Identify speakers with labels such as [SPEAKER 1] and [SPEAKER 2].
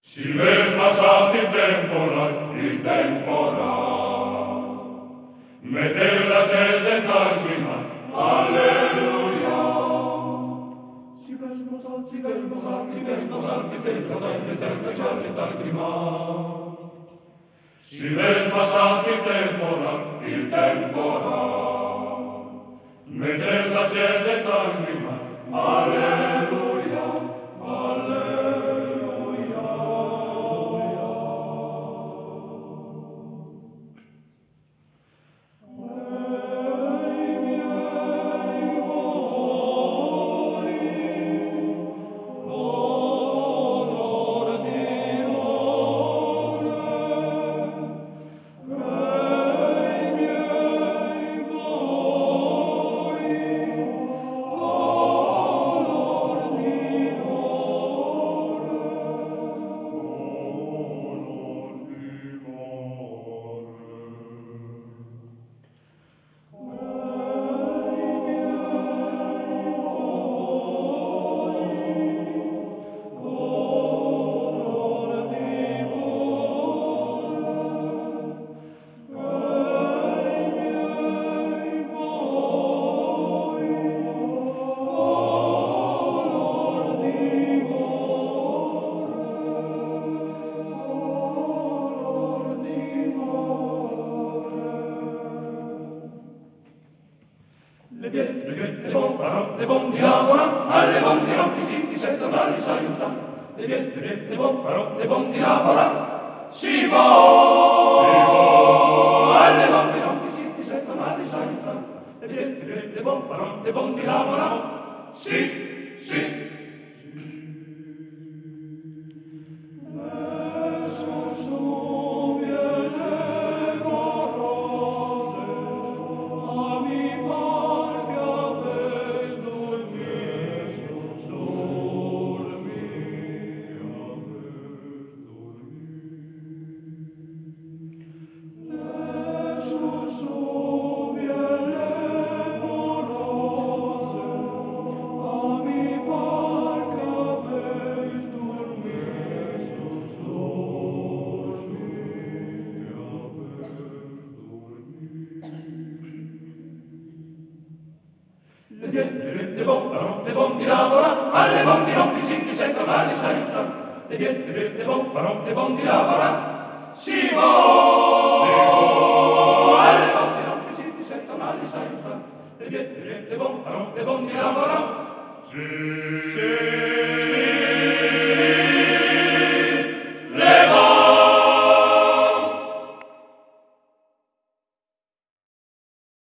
[SPEAKER 1] Si ves passati il temporal, metter la cese in lacrima, alleluia. Si ves passati il temporal, metter la cese in lacrima. Si ves passati il temporal, metter la cese in lacrima, alleluia, alleluia. Le bon di lavora, alle bon di rompi si ti sei tornali sai usta. Le bon di lavora, si vo, alle bon di rompi si ti sei tornali sai usta. Le bon di lavora, sì. Le bon di lavora, alle bon di rompi si ti sei tornali sai usta. Le bon di lavora, si vo, alle bon di rompi si ti sei tornali sai usta. Le bon di lavora, sì.